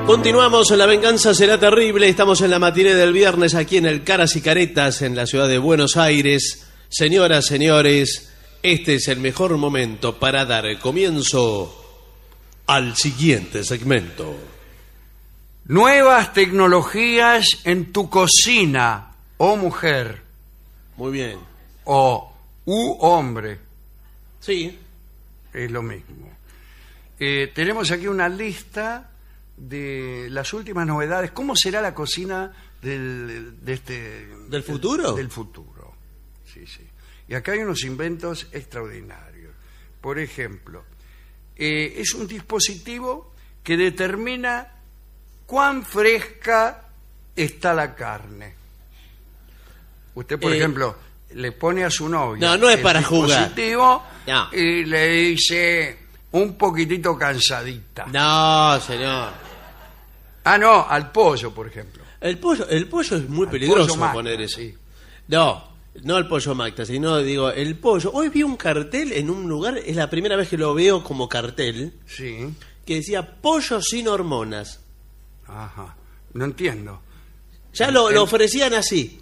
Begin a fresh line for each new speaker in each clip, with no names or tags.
Continuamos, La Venganza Será Terrible. Estamos en la matinée del viernes aquí en el Caras y Caretas, en la ciudad de Buenos Aires. Señoras, señores, este es el mejor momento para dar el comienzo al siguiente segmento.
Nuevas tecnologías en tu cocina, oh mujer,
Muy bien.
o hombre,
Sí.
es lo mismo. Tenemos aquí una lista de las últimas novedades. ¿Cómo será la cocina del
futuro?
Del futuro, sí, sí. Y acá hay unos inventos extraordinarios. Por ejemplo, es un dispositivo que determina cuán fresca está la carne. Usted, por ejemplo, le pone a su novia
No es
el
para jugar.
dispositivo
No.
y le dice un poquitito cansadita.
No, señor.
Ah, no, al pollo, por ejemplo.
El pollo es muy
Al
peligroso
pollo Magda,
poner eso.
sí.
No el pollo Magda, sino digo, el pollo. Hoy vi un cartel en un lugar, es la primera vez que lo veo como cartel,
Sí,
que decía pollo sin hormonas.
ajá. No entiendo.
Ya lo ofrecían así.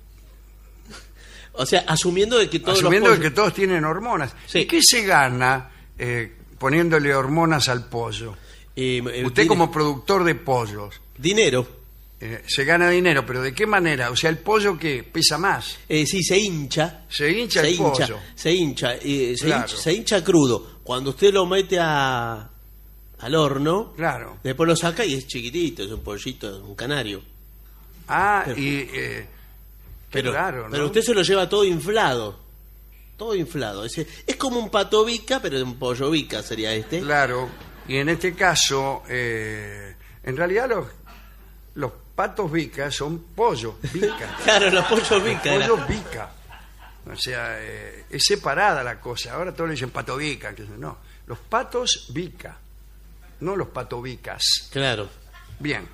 O sea, asumiendo de que todos
Asumiendo
los
que todos tienen hormonas.
Sí.
¿Y qué se gana poniéndole hormonas al pollo? Usted como productor de pollos,
dinero.
se gana dinero, pero ¿de qué manera? O sea, el pollo que pesa más.
Sí, se hincha.
Se hincha el pollo.
Se hincha,
Claro.
se hincha crudo. Cuando usted lo mete al horno,
Claro.
después lo saca y es chiquitito, es un pollito, un canario.
Ah,
Pero-
y... qué raro, ¿no?
Pero usted se lo lleva todo inflado. Todo inflado. Es como un pato bica, pero un pollo bica sería este.
Claro, y en este caso, en realidad los patos vicas son pollos bica.
Claro, los pollos bica. era.
Pollos bica. O sea, es separada la cosa. Ahora todos le dicen pato bica. No, los patos bica, no los patovicas.
Claro.
Bien.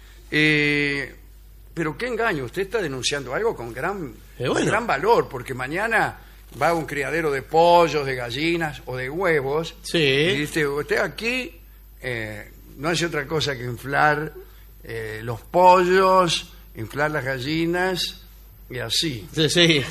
Pero qué engaño, usted está denunciando algo con
bueno.
gran valor, porque mañana va a un criadero de pollos, de gallinas o de huevos.
Sí.
Y dice, usted aquí no hace otra cosa que inflar los pollos, inflar las gallinas y así.
Sí, sí.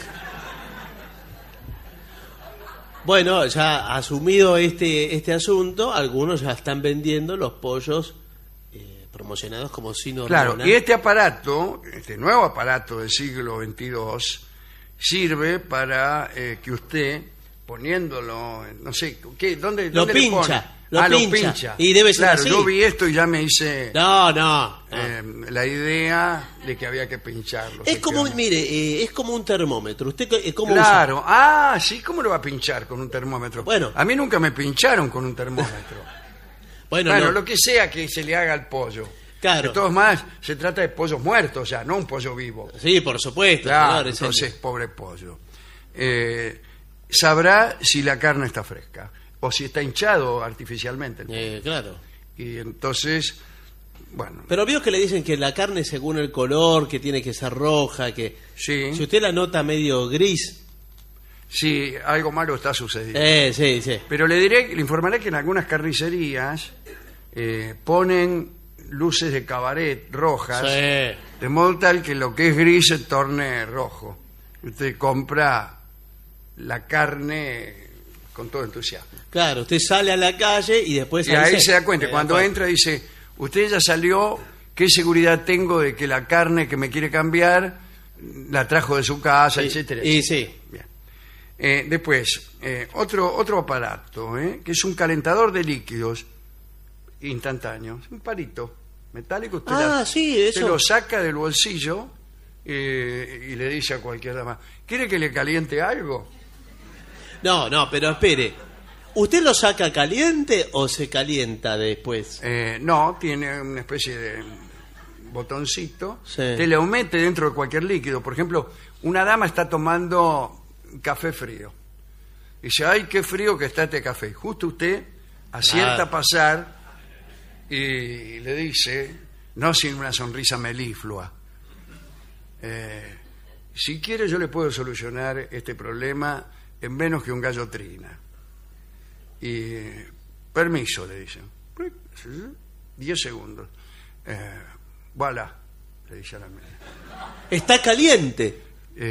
Bueno, ya asumido este asunto, algunos ya están vendiendo los pollos promocionados como sin hormona.
Claro, y este aparato, este nuevo aparato del siglo XXII, sirve para que usted, poniéndolo, no sé, ¿dónde
Lo
le
pincha,
pone?
lo pincha. Y debe ser
claro,
así.
yo vi esto y ya me hice
No.
la idea de que había que pincharlo.
Es como, mire, es como un termómetro. ¿Usted cómo
Claro, sí, ¿cómo lo va a pinchar con un termómetro?
Bueno.
A mí nunca me pincharon con un termómetro.
usa? Bueno,
Bueno,
no.
lo que sea que se le haga al pollo.
Claro.
De todos más, se trata de pollos muertos, o sea, no un pollo vivo.
Sí, por supuesto.
Claro,
señor, en serio.
entonces, pobre pollo. Sabrá si la carne está fresca o si está hinchado artificialmente.
Claro.
Y entonces, bueno,
Pero vio que le dicen que la carne según el color, que tiene que ser roja, que
sí,
si usted la nota medio gris,
sí, algo malo está sucediendo.
sí.
Pero le informaré que en algunas carnicerías ponen luces de cabaret rojas,
Sí.
de modo tal que lo que es gris se torne rojo. Usted compra la carne con todo entusiasmo.
Claro, usted sale a la calle y después...
Y ahí se da cuenta. Cuando
cuenta.
entra dice, usted ya salió, ¿qué seguridad tengo de que la carne que me quiere cambiar la trajo de su casa, etcétera?
Y
etcétera?
sí.
Bien. Después, otro aparato, que es un calentador de líquidos instantáneos, un palito metálico. Usted
Sí,
usted
eso.
lo saca del bolsillo y le dice a cualquier dama, ¿quiere que le caliente algo?
No, pero espere. ¿Usted lo saca caliente o se calienta después?
No, tiene una especie de botoncito.
Sí.
Te lo mete dentro de cualquier líquido. Por ejemplo, una dama está tomando café frío. Dice, ay, qué frío que está este café. Justo usted acierta a pasar y le dice, no sin una sonrisa meliflua, si quiere yo le puedo solucionar este problema en menos que un gallo trina. Y permiso, le dicen. 10 segundos. Voilà, le dice a la mina.
Está caliente.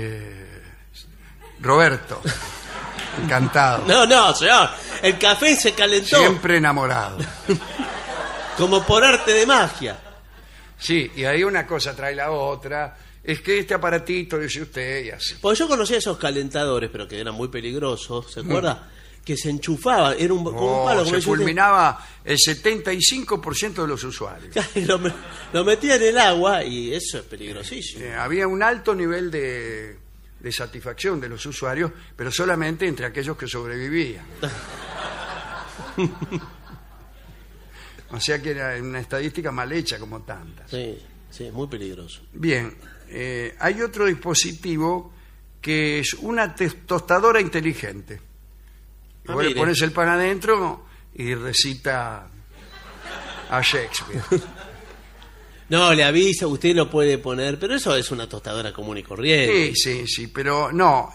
Roberto, encantado.
No, señor. El café se calentó.
Siempre enamorado.
Como por arte de magia.
Sí, y ahí una cosa trae la otra. Es que este aparatito, dice usted, y así.
Porque yo conocía esos calentadores, pero que eran muy peligrosos, ¿se acuerda? Que se enchufaban, era como un palo. Como
Se
dice usted.
fulminaba el 75% de los usuarios.
Lo metía en el agua y eso es peligrosísimo.
Había un alto nivel de satisfacción de los usuarios, pero solamente entre aquellos que sobrevivían. O sea que era una estadística mal hecha como tantas.
Sí, muy peligroso.
Bien, hay otro dispositivo que es una tostadora inteligente. Vos le pones el pan adentro y recita a Shakespeare.
No, le avisa, usted lo puede poner, pero eso es una tostadora común y corriente.
Sí, pero no.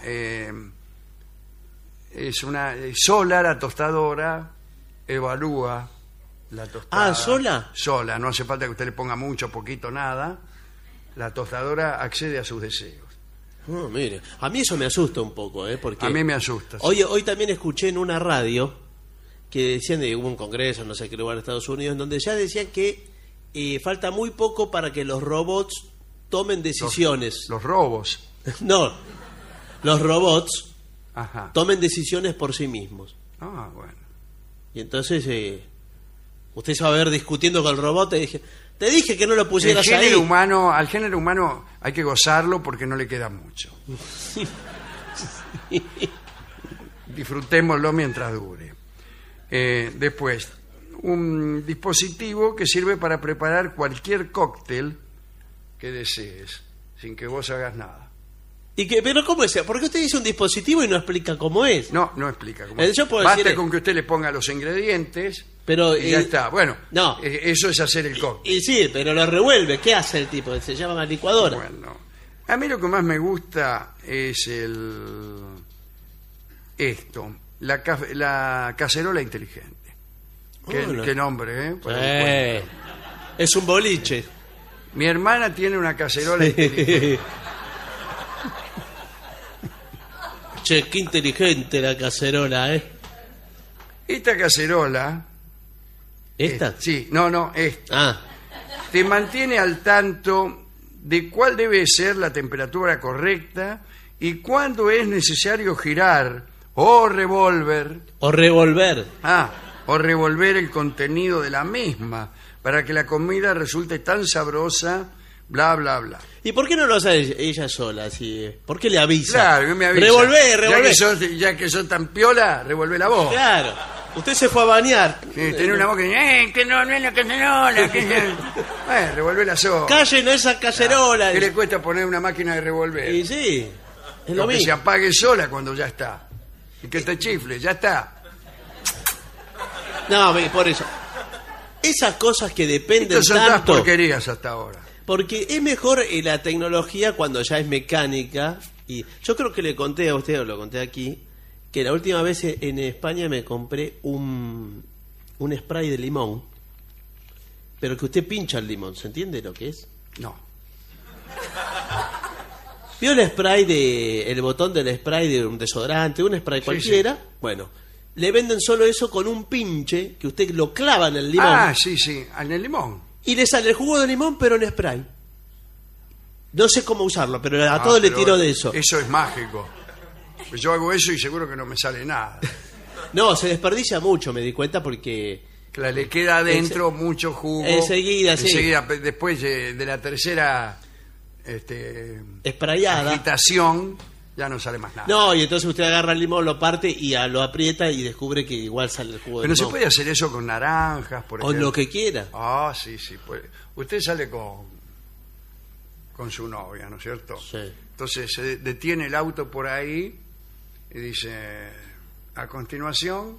Es una sola la tostadora, evalúa la tostada.
Ah, ¿sola?
Sola, no hace falta que usted le ponga mucho, poquito, nada. La tostadora accede a sus deseos.
Oh, mire, a mí eso me asusta un poco, porque
a mí me asusta. Sí.
Hoy también escuché en una radio que decían de un congreso, no sé qué lugar de Estados Unidos, en donde ya decían que falta muy poco para que los robots tomen decisiones.
Los robos.
No, los robots
Ajá.
tomen decisiones por sí mismos.
Ah, bueno.
Y entonces usted se va a ver discutiendo con el robot y te dije que no lo pusieras ahí.
Al género humano hay que gozarlo porque no le queda mucho. Disfrutémoslo mientras dure. Después, un dispositivo que sirve para preparar cualquier cóctel que desees, sin que vos hagas nada.
Pero ¿cómo es? ¿Por qué usted dice un dispositivo y no explica cómo es?
No explica cómo es.
Yo puedo
Basta
decir,
con que usted le ponga los ingredientes
pero,
y ya está. Bueno,
no.
Eso es hacer el cóctel.
Y sí, pero lo revuelve. ¿Qué hace el tipo? Se llama una licuadora.
Bueno, a mí lo que más me gusta es la cacerola inteligente. ¿Qué nombre, ¿eh?
Es un boliche.
Mi hermana tiene una cacerola inteligente.
Che, qué inteligente la cacerola,
Esta cacerola...
¿Esta?
Sí, no, esta.
Ah.
Te mantiene al tanto de cuál debe ser la temperatura correcta y cuándo es necesario girar o revolver.
O revolver.
O revolver el contenido de la misma para que la comida resulte tan sabrosa, bla, bla, bla.
¿Y por qué no lo hace ella sola? Así? ¿Por qué le avisa?
Claro, que me avisa.
Revolvé.
Ya que sos tan piola, revolvé la voz.
Claro. Usted se fue a bañar.
Tiene una voz que no es la cacerola. Revolvé la sopa.
Callen esa cacerola.
¿Qué le cuesta poner una máquina de revolver?
Y sí, es lo
que
mismo.
se apague sola cuando ya está. Y que te chifle, ya está.
No, por eso. Esas cosas que dependen
Estas son todas
tanto.
porquerías hasta ahora.
Porque es mejor la tecnología cuando ya es mecánica. Y yo creo que le conté a usted, o lo conté aquí, que la última vez en España me compré un spray de limón. Pero que usted pincha el limón, ¿se entiende lo que es?
No.
¿Vio el botón del spray de un desodorante, un spray cualquiera? Sí. Bueno, le venden solo eso con un pinche que usted lo clava en el limón.
Ah, sí, en el limón.
Y le sale el jugo de limón, pero en spray. No sé cómo usarlo, pero a todo le tiro de eso.
Eso es mágico. Pues yo hago eso y seguro que no me sale nada.
No, se desperdicia mucho, me di cuenta, porque...
Claro, le queda adentro mucho jugo.
Enseguida,
después de la tercera
esprayada,
agitación, ya no sale más nada.
No, y entonces usted agarra el limón, lo parte y lo aprieta y descubre que igual sale el jugo de limón.
Pero se puede hacer eso con naranjas, por ejemplo.
Con lo que quiera.
Ah, sí. Usted sale con su novia, ¿no es cierto?
Sí.
Entonces se detiene el auto por ahí y dice, a continuación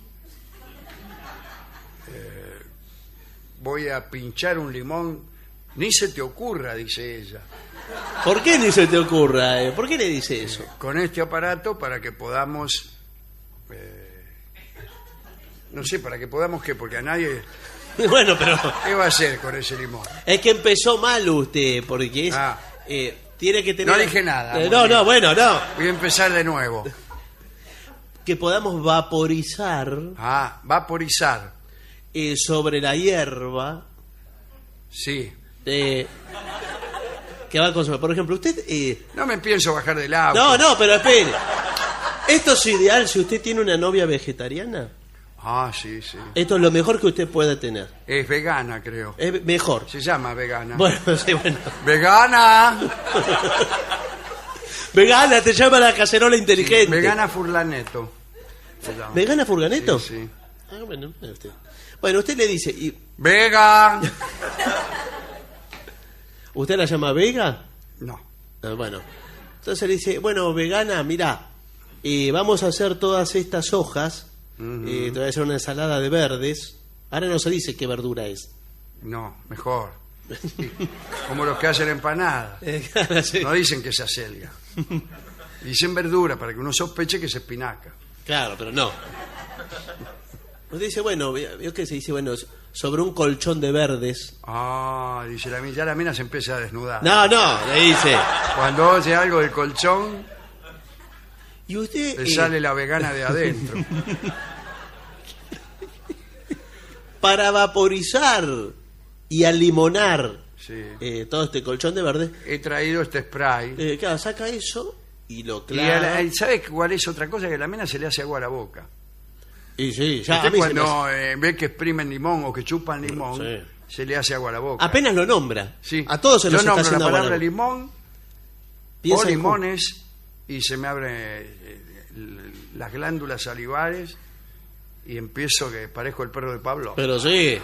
voy a pinchar un limón. Ni se te ocurra, dice ella.
¿Por qué ni se te ocurra? ¿Por qué le dice eso?
Con este aparato para que podamos... no sé, para que podamos qué, porque a nadie
Bueno, pero
¿Qué va a hacer con ese limón?
es que empezó mal usted, porque es,
Ah.
tiene que tener...
No dije nada, muy
no,
bien.
no, bueno, no.
Voy a empezar de nuevo.
Que podamos vaporizar
Vaporizar.
sobre la hierba
Sí.
que va a consumir. Por ejemplo, usted...
No me pienso bajar del auto.
no, pero espere. Esto es ideal si usted tiene una novia vegetariana.
Sí, sí.
Esto es lo mejor que usted puede tener.
Es vegana, creo.
Es mejor.
Se llama vegana.
Bueno, sí, bueno.
¡Vegana!
Vegana, te llama la cacerola inteligente.
Vegana Furlaneto. se llama.
¿Vegana Furganeto?
Sí, sí.
Ah, bueno, usted le dice...
¡Vega!
¿Usted la llama Vega?
No.
Bueno. Entonces le dice, bueno, vegana, mirá, vamos a hacer todas estas hojas, te voy a hacer una ensalada de verdes. Ahora no se dice qué verdura es.
No, mejor. Sí, como los que hacen empanadas.
Claro, sí.
No dicen que es acelga. Dicen verdura para que uno sospeche que es espinaca.
Claro, pero no. Usted dice, bueno, veo que se dice, bueno, sobre un colchón de verdes.
Dice ya la mina se empieza a desnudar.
No, le dice.
Cuando oye algo del colchón,
Y usted...
le sale la vegana de adentro.
Para vaporizar y alimonar
Sí.
todo este colchón de verdes,
He traído este spray.
claro, saca eso y lo
Y
clava.
¿sabe cuál es otra cosa? Que a la mina se le hace agua a la boca.
Y sí, ya
Usted
a mí se me
cuando
hace-
ve que exprimen limón o que chupan limón,
Sí.
se le hace agua a la boca.
Apenas lo nombra.
Sí.
A todos se
Yo
nos está
nombro la
haciendo agua
palabra
la boca.
limón
Piensa
o
en
limones y se me abren las glándulas salivares y empiezo que parezco el perro de Pablo.
Pero sí.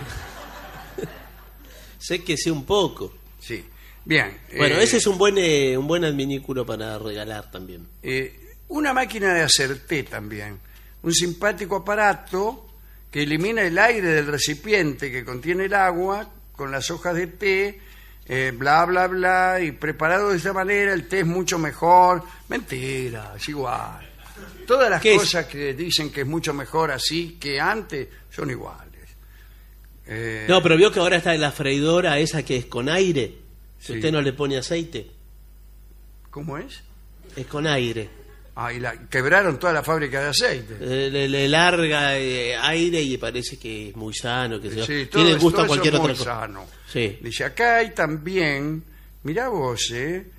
Sé que sé un poco.
Sí. Bien.
Bueno, ese es un buen adminículo para regalar también.
Una máquina de hacer té también. Un simpático aparato que elimina el aire del recipiente que contiene el agua con las hojas de té, bla, bla, bla, y preparado de esta manera el té es mucho mejor. Mentira, es igual. Todas las
¿Qué es?
cosas que dicen que es mucho mejor así que antes son iguales.
No, pero vio que ahora está la freidora esa que es con aire. Si
Sí.
usted no le pone aceite,
¿Cómo es?
es con aire.
Y quebraron toda la fábrica de aceite.
Le larga aire y parece que es muy sano, que
Sí,
tiene gusto
todo
a cualquier
eso
otra
es muy
cosa.
sano.
Sí.
Dice, acá hay también, mirá vos,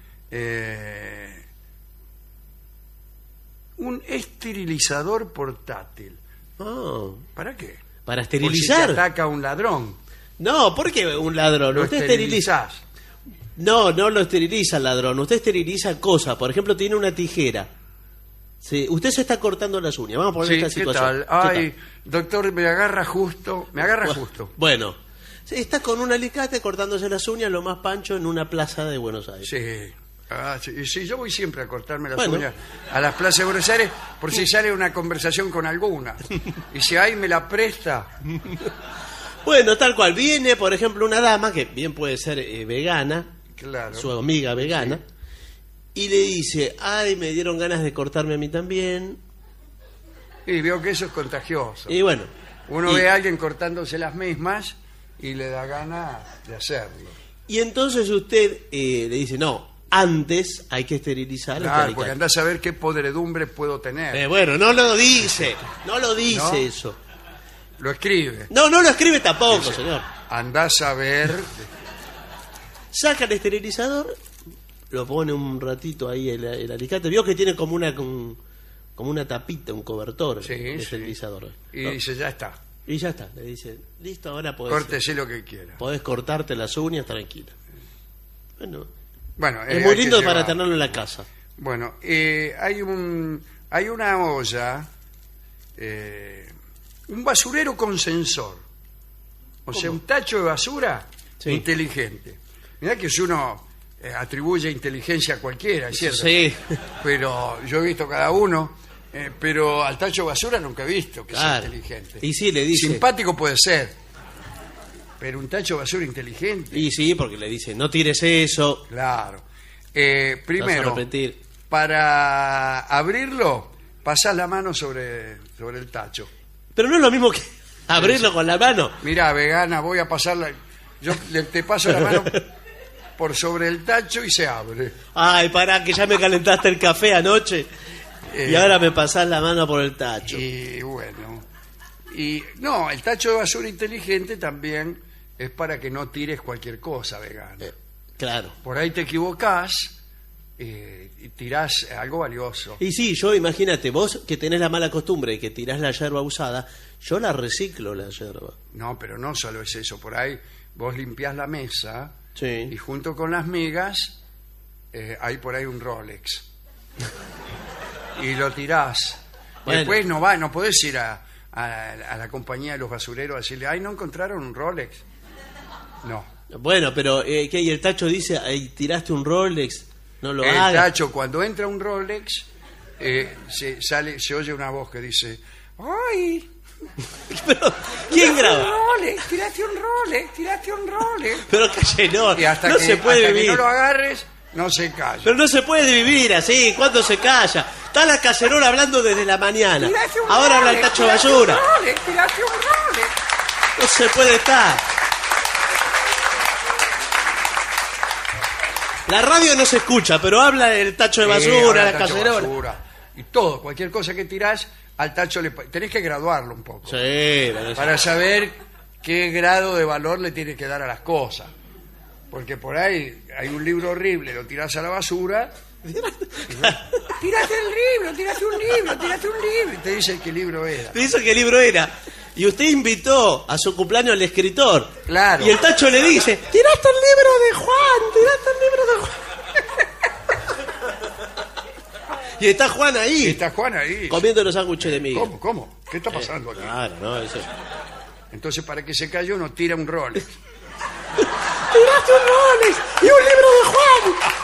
un esterilizador portátil.
Oh,
¿Para qué?
para
Por si te
esterilizar.
ataca un ladrón.
No, ¿por qué un ladrón?
Lo
Usted esteriliza.
esterilizás.
No lo esteriliza el ladrón. Usted esteriliza cosas. Por ejemplo, tiene una tijera. Sí, usted se está cortando las uñas. Vamos a poner
Sí,
esta
¿qué
situación.
tal?
¿Qué
Ay,
tal?
doctor, me agarra justo.
Bueno, sí, está con un alicate cortándose las uñas lo más pancho en una plaza de Buenos Aires.
Sí. Sí, yo voy siempre a cortarme las
Bueno.
uñas a las plazas de Buenos Aires por si sale una conversación con alguna. Y si ahí me la presta,
Bueno, tal cual. Viene, por ejemplo, una dama que bien puede ser vegana,
claro.
su amiga vegana, y le dice, ay, me dieron ganas de cortarme a mí también.
Y veo que eso es contagioso.
Y bueno.
Uno
y,
ve a alguien cortándose las mismas y le da gana de hacerlo.
y entonces usted le dice, no, antes hay que esterilizar el
Claro,
alicate.
porque andás a ver qué podredumbre puedo tener.
Bueno, no lo dice
¿No?
eso.
Lo escribe.
No lo escribe tampoco, señor.
Andás a ver.
Saca el esterilizador, lo pone un ratito ahí el alicate. Vio que tiene como una tapita, un cobertor,
Sí,
el
sí.
esterilizador.
Y
¿no?
dice, ya está.
Y ya está, le dice, listo, ahora
Córtese lo que quiera.
podés cortarte las uñas tranquila. Bueno,
Bueno,
es muy
hay que
lindo para
llevar.
tenerlo en la casa.
Bueno, hay una olla, un basurero con sensor. O sea, un tacho de basura
Sí.
inteligente. Mirá que si uno atribuye inteligencia a cualquiera, ¿es cierto?
Sí,
Pero yo he visto cada uno, pero al tacho de basura nunca he visto que sea
claro.
inteligente.
Y sí, le dice.
Simpático puede ser, pero un tacho de basura inteligente,
Y sí, porque le dice, no tires eso,
claro.
te vas a
Primero,
arrepentir.
para abrirlo, pasás la mano sobre el tacho.
Pero no es lo mismo que... ¿Abrirlo con la mano?
Mira, vegana, voy a pasarla. Yo te paso la mano por sobre el tacho y se abre.
Ay, pará, que ya me calentaste el café anoche. Y ahora me pasás la mano por el tacho.
Y bueno. Y no, el tacho de basura inteligente también es para que no tires cualquier cosa vegana.
Claro.
Por ahí te equivocás y tirás algo valioso.
Y sí, yo imagínate, vos que tenés la mala costumbre de que tirás la yerba usada, yo la reciclo la yerba.
No, pero no solo es eso. Por ahí vos limpiás la mesa
Sí.
y junto con las migas hay por ahí un Rolex. Y lo tirás.
Bueno.
Después no podés ir a la compañía de los basureros a decirle, ay, ¿no encontraron un Rolex? No.
Bueno, pero ¿qué? Y el tacho dice, ahí tiraste un Rolex, no lo
El
hagas.
tacho, cuando entra un Rolex, se oye una voz que dice, ¡ay!
Pero, ¿quién graba?
Tiraste un Rolex.
Pero cállate,
Y hasta
no
que,
se puede
hasta que
vivir.
no lo agarres, no se calla.
Pero no se puede vivir así, ¿cuándo se calla? Está la cacerola hablando desde la mañana. Ahora habla el tacho de basura.
Tiraste un Rolex.
No se puede estar. La radio no se escucha, pero habla el tacho de basura,
ahora
la
el tacho de
cacerola.
basura. Y todo, cualquier cosa que tirás, al tacho tenés que graduarlo un poco.
Sí, pero
Para saber qué grado de valor le tienes que dar a las cosas. Porque por ahí hay un libro horrible, lo tirás a la basura. Tiraste un libro. Y te dice qué libro era.
dice qué libro era. Y usted invitó a su cumpleaños al escritor.
Claro.
Y el tacho le dice, tiraste el libro de Juan. Y está Juan ahí,
Y está Juan ahí.
comiendo los sándwiches de miga.
¿Cómo? ¿Qué está pasando aquí?
Claro, no, eso.
Entonces, para que se calle uno tira un Rolex.
Tiraste un Rolex y un libro de Juan.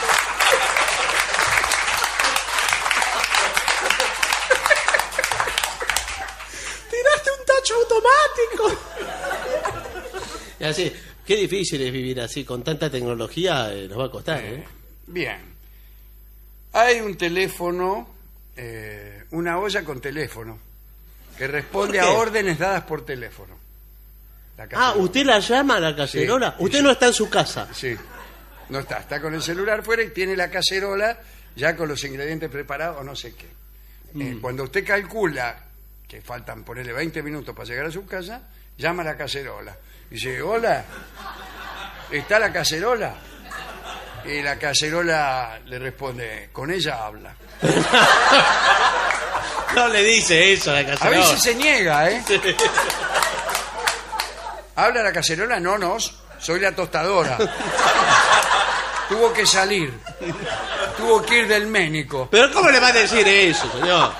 Tiraste un tacho automático. Y así, qué difícil es vivir así, con tanta tecnología nos va a costar, ¿eh?
Bien. Hay un teléfono, una olla con teléfono, que responde
¿Por
a
qué?
órdenes dadas por teléfono. La
Ah,
cacerola.
¿usted la llama a la cacerola?
Sí,
Usted
sí.
no está en su casa.
Sí. No está con el celular fuera y tiene la cacerola ya con los ingredientes preparados o no sé qué. Cuando usted calcula que faltan ponerle 20 minutos para llegar a su casa, llama a la cacerola. Dice, hola, ¿está la cacerola? Y la cacerola le responde, con ella habla.
No le dice eso a la
A
cacerola.
veces se niega, ¿eh? ¿Habla la cacerola? No, soy la tostadora. Tuvo que salir. Tuvo que ir del médico.
Pero ¿cómo le va a decir eso, señor?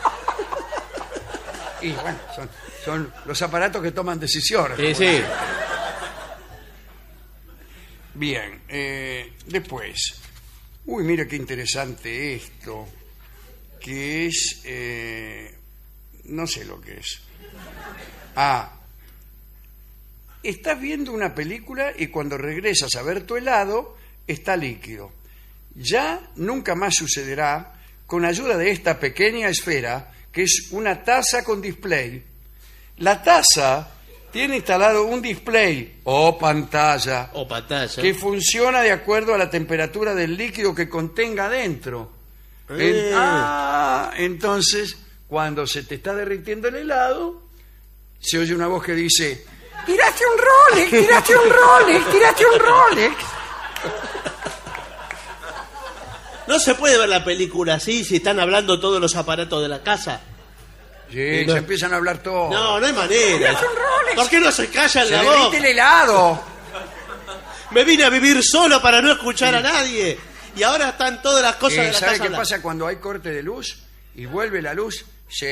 Y bueno, son los aparatos que toman decisiones.
Sí, sí.
Bien, después. Uy, mira qué interesante esto. Que es... no sé lo que es. Estás viendo una película y cuando regresas a ver tu helado, está líquido. Ya nunca más sucederá con ayuda de esta pequeña esfera que es una taza con display. La taza tiene instalado un display o pantalla
O pantalla.
que funciona de acuerdo a la temperatura del líquido que contenga dentro. Entonces, cuando se te está derritiendo el helado, se oye una voz que dice, ¡tiraste un Rolex! ¡Tiraste un Rolex! ¡Tiraste un Rolex!
No se puede ver la película así si están hablando todos los aparatos de la casa.
Sí,
No.
se empiezan a hablar todos.
No, no hay manera. ¿Por qué no se callan
¡Se
la
derrite
boca?
el helado!
Me vine a vivir solo para no escuchar a nadie. Y ahora están todas las cosas de la
¿Sabe
casa
qué
hablando.
pasa cuando hay corte de luz y vuelve la luz?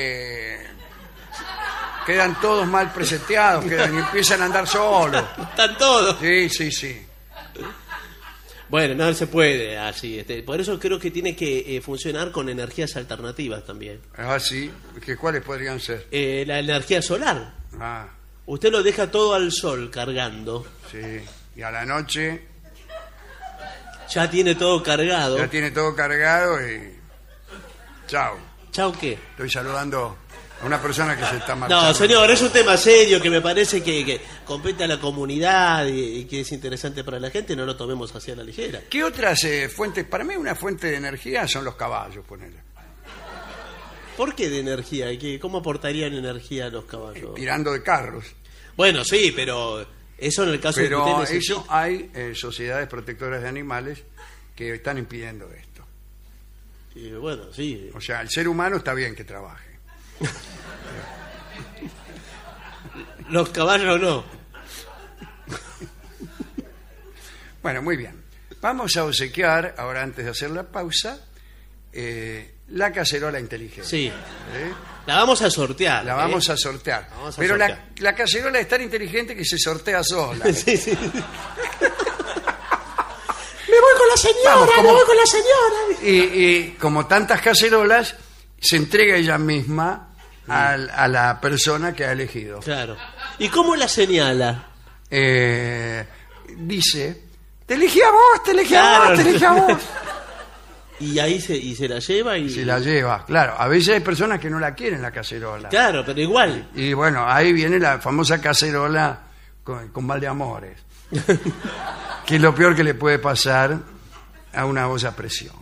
Quedan todos mal preseteados, y empiezan a andar solos.
Están todos.
Sí.
Bueno, no se puede así. Por eso creo que tiene que funcionar con energías alternativas también.
Ah, sí. ¿Cuáles podrían ser?
La energía solar.
Ah,
Usted lo deja todo al sol cargando.
sí. Y a la noche
Ya tiene todo cargado.
ya tiene todo cargado y... Chao.
Chau, ¿qué?
Estoy saludando a una persona que se está marchando.
No, señor, es un tema serio que me parece que compete a la comunidad y que es interesante para la gente, no lo tomemos hacia la ligera.
¿Qué otras fuentes? Para mí una fuente de energía son los caballos, ponele.
¿Por qué de energía? ¿Cómo aportarían energía a los caballos?
Tirando de carros.
Bueno, sí, pero eso en el caso de que
Pero
usted necesite-
eso hay sociedades protectoras de animales que están impidiendo esto.
Y bueno, sí.
O sea, el ser humano está bien que trabaje.
Los caballos no.
Bueno, muy bien. Vamos a obsequiar, ahora antes de hacer la pausa, la cacerola inteligente.
Sí.
¿Eh?
La vamos a sortear.
La vamos a sortear.
Vamos a
Pero
sortear.
la cacerola es tan inteligente que se sortea sola.
Sí, sí. Me voy con la señora,
Vamos, ¿cómo?
me voy con la señora.
Y como tantas cacerolas, se entrega ella misma a la persona que ha elegido.
Claro. ¿Y cómo la señala?
Dice, te elegí a vos, te elegí a
Claro.
vos, te elegí a vos.
Y ahí se la lleva y...
Se la lleva, claro. A veces hay personas que no la quieren la cacerola.
Claro, pero igual.
Y bueno, ahí viene la famosa cacerola con mal de amores. Que es lo peor que le puede pasar a una olla a presión.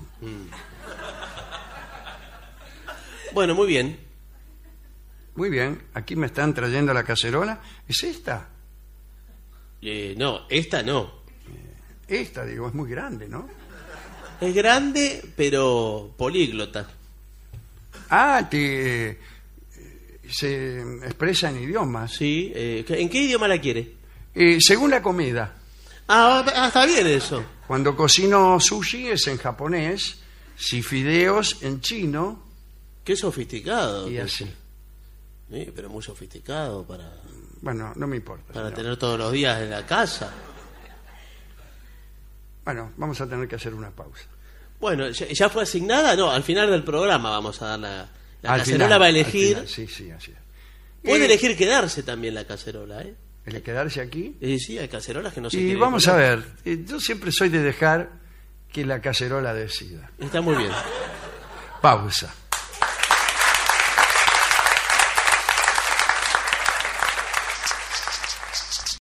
Bueno, muy bien.
Muy bien, aquí me están trayendo la cacerola. ¿Es esta?
No, esta no.
Esta, digo, es muy grande, ¿no?
Es grande, pero políglota.
Ah, se expresa en idiomas.
Sí. ¿En qué idioma la quiere?
Según la comida.
Está bien eso.
Cuando cocino sushi es en japonés, si fideos en chino
Qué sofisticado.
y así.
Sí, pero muy sofisticado
Bueno, no me importa.
para
señor.
tener todos los días en la casa.
Bueno, vamos a tener que hacer una pausa.
Bueno, ¿ya fue asignada? No, al final del programa vamos a dar la
Al
cacerola
final,
va a
al
elegir.
final, sí, sí, así es.
Puede elegir quedarse también la cacerola, ¿eh?
El quedarse aquí.
Sí, hay cacerolas que no se
Y
quieren
vamos a
comer.
ver, yo siempre soy de dejar que la cacerola decida.
Está muy bien.
Pausa.